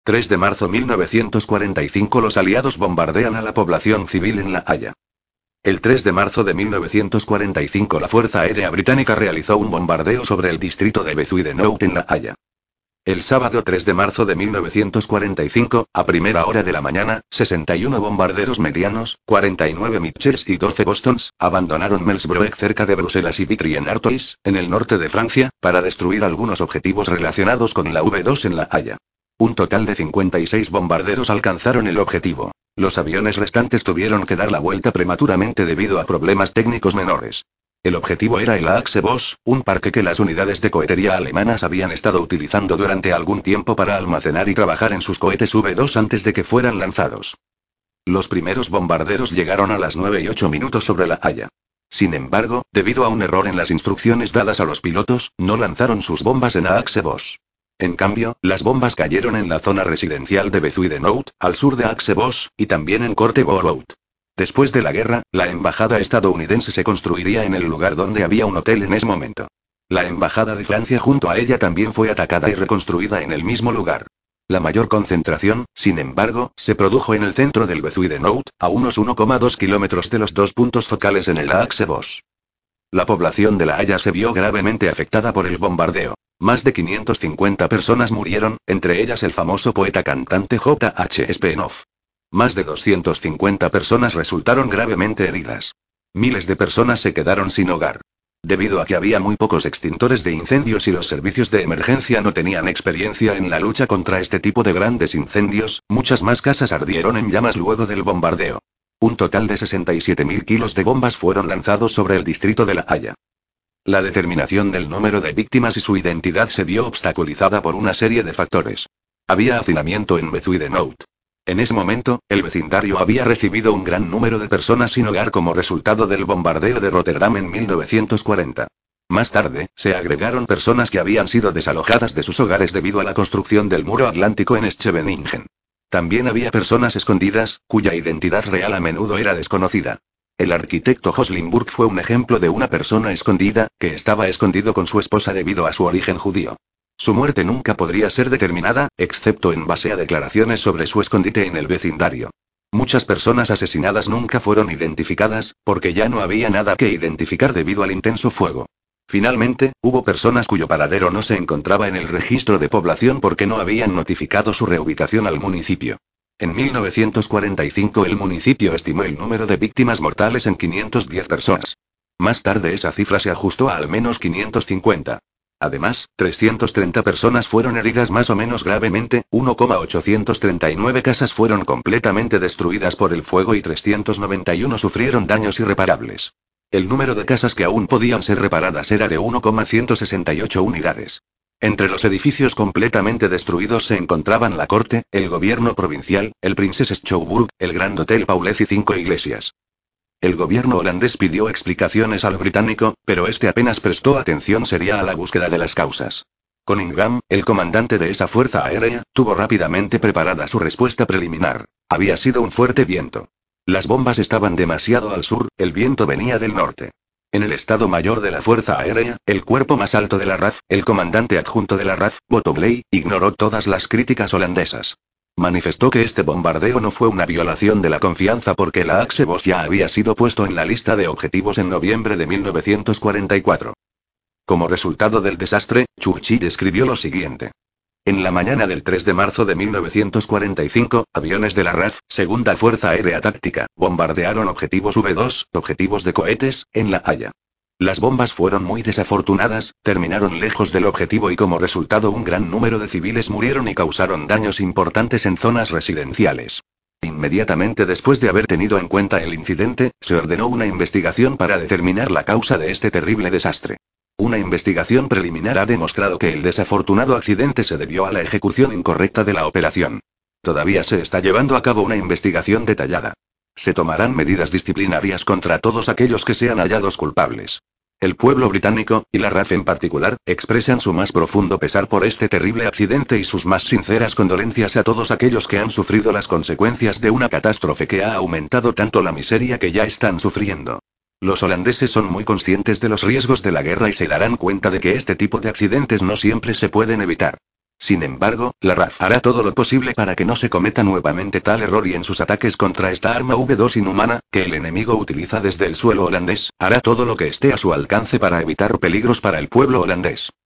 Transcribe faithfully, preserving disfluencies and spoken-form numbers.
tres de marzo de mil novecientos cuarenta y cinco Los aliados bombardean a la población civil en La Haya. El tres de marzo de mil novecientos cuarenta y cinco la Fuerza Aérea Británica realizó un bombardeo sobre el distrito de Bezuidenhout en La Haya. El sábado tres de marzo de mil novecientos cuarenta y cinco, a primera hora de la mañana, sesenta y uno bombarderos medianos, cuarenta y nueve Mitchells y doce Bostons, abandonaron Melsbroek cerca de Bruselas y Vitry en Artois, en el norte de Francia, para destruir algunos objetivos relacionados con la V dos en La Haya. Un total de cincuenta y seis bombarderos alcanzaron el objetivo. Los aviones restantes tuvieron que dar la vuelta prematuramente debido a problemas técnicos menores. El objetivo era el Axe-Bosch, un parque que las unidades de cohetería alemanas habían estado utilizando durante algún tiempo para almacenar y trabajar en sus cohetes V dos antes de que fueran lanzados. Los primeros bombarderos llegaron a las nueve y ocho minutos sobre La Haya. Sin embargo, debido a un error en las instrucciones dadas a los pilotos, no lanzaron sus bombas en Axe-Bosch. En cambio, las bombas cayeron en la zona residencial de Bezuidenhout, al sur de Axe-Bosch, y también en Kortebourhout. Después de la guerra, la embajada estadounidense se construiría en el lugar donde había un hotel en ese momento. La embajada de Francia junto a ella también fue atacada y reconstruida en el mismo lugar. La mayor concentración, sin embargo, se produjo en el centro del Bezuidenhout, a unos uno coma dos kilómetros de los dos puntos focales en el Axe-Bosch. La población de La Haya se vio gravemente afectada por el bombardeo. Más de quinientas cincuenta personas murieron, entre ellas el famoso poeta cantante J H Spenoff. Más de doscientas cincuenta personas resultaron gravemente heridas. Miles de personas se quedaron sin hogar. Debido a que había muy pocos extintores de incendios y los servicios de emergencia no tenían experiencia en la lucha contra este tipo de grandes incendios, muchas más casas ardieron en llamas luego del bombardeo. Un total de sesenta y siete mil kilos de bombas fueron lanzados sobre el distrito de La Haya. La determinación del número de víctimas y su identidad se vio obstaculizada por una serie de factores. Había hacinamiento en Bezuidenhout. En ese momento, el vecindario había recibido un gran número de personas sin hogar como resultado del bombardeo de Rotterdam en mil novecientos cuarenta. Más tarde, se agregaron personas que habían sido desalojadas de sus hogares debido a la construcción del muro atlántico en Scheveningen. También había personas escondidas, cuya identidad real a menudo era desconocida. El arquitecto Hoslimburg fue un ejemplo de una persona escondida, que estaba escondido con su esposa debido a su origen judío. Su muerte nunca podría ser determinada, excepto en base a declaraciones sobre su escondite en el vecindario. Muchas personas asesinadas nunca fueron identificadas, porque ya no había nada que identificar debido al intenso fuego. Finalmente, hubo personas cuyo paradero no se encontraba en el registro de población porque no habían notificado su reubicación al municipio. En mil novecientos cuarenta y cinco el municipio estimó el número de víctimas mortales en quinientas diez personas. Más tarde esa cifra se ajustó a al menos quinientas cincuenta. Además, trescientas treinta personas fueron heridas más o menos gravemente, uno coma ochocientas treinta y nueve casas fueron completamente destruidas por el fuego y trescientas noventa y uno sufrieron daños irreparables. El número de casas que aún podían ser reparadas era de uno coma ciento sesenta y ocho unidades. Entre los edificios completamente destruidos se encontraban la corte, el gobierno provincial, el Princes Schouwburg, el Grand Hotel Paulez y cinco iglesias. El gobierno holandés pidió explicaciones al británico, pero este apenas prestó atención seria a la búsqueda de las causas. Cunningham, el comandante de esa fuerza aérea, tuvo rápidamente preparada su respuesta preliminar. Había sido un fuerte viento. Las bombas estaban demasiado al sur, el viento venía del norte. En el Estado Mayor de la Fuerza Aérea, el cuerpo más alto de la R A F, el comandante adjunto de la R A F, Botogley, ignoró todas las críticas holandesas. Manifestó que este bombardeo no fue una violación de la confianza porque la Axe-Bosch ya había sido puesto en la lista de objetivos en noviembre de mil novecientos cuarenta y cuatro. Como resultado del desastre, Churchill escribió lo siguiente. En la mañana del tres de marzo de mil novecientos cuarenta y cinco, aviones de la R A F, Segunda Fuerza Aérea Táctica, bombardearon objetivos V dos, objetivos de cohetes, en La Haya. Las bombas fueron muy desafortunadas, terminaron lejos del objetivo y como resultado un gran número de civiles murieron y causaron daños importantes en zonas residenciales. Inmediatamente después de haber tenido en cuenta el incidente, se ordenó una investigación para determinar la causa de este terrible desastre. Una investigación preliminar ha demostrado que el desafortunado accidente se debió a la ejecución incorrecta de la operación. Todavía se está llevando a cabo una investigación detallada. Se tomarán medidas disciplinarias contra todos aquellos que sean hallados culpables. El pueblo británico, y la R A F en particular, expresan su más profundo pesar por este terrible accidente y sus más sinceras condolencias a todos aquellos que han sufrido las consecuencias de una catástrofe que ha aumentado tanto la miseria que ya están sufriendo. Los holandeses son muy conscientes de los riesgos de la guerra y se darán cuenta de que este tipo de accidentes no siempre se pueden evitar. Sin embargo, la R A F hará todo lo posible para que no se cometa nuevamente tal error y en sus ataques contra esta arma V dos inhumana, que el enemigo utiliza desde el suelo holandés, hará todo lo que esté a su alcance para evitar peligros para el pueblo holandés.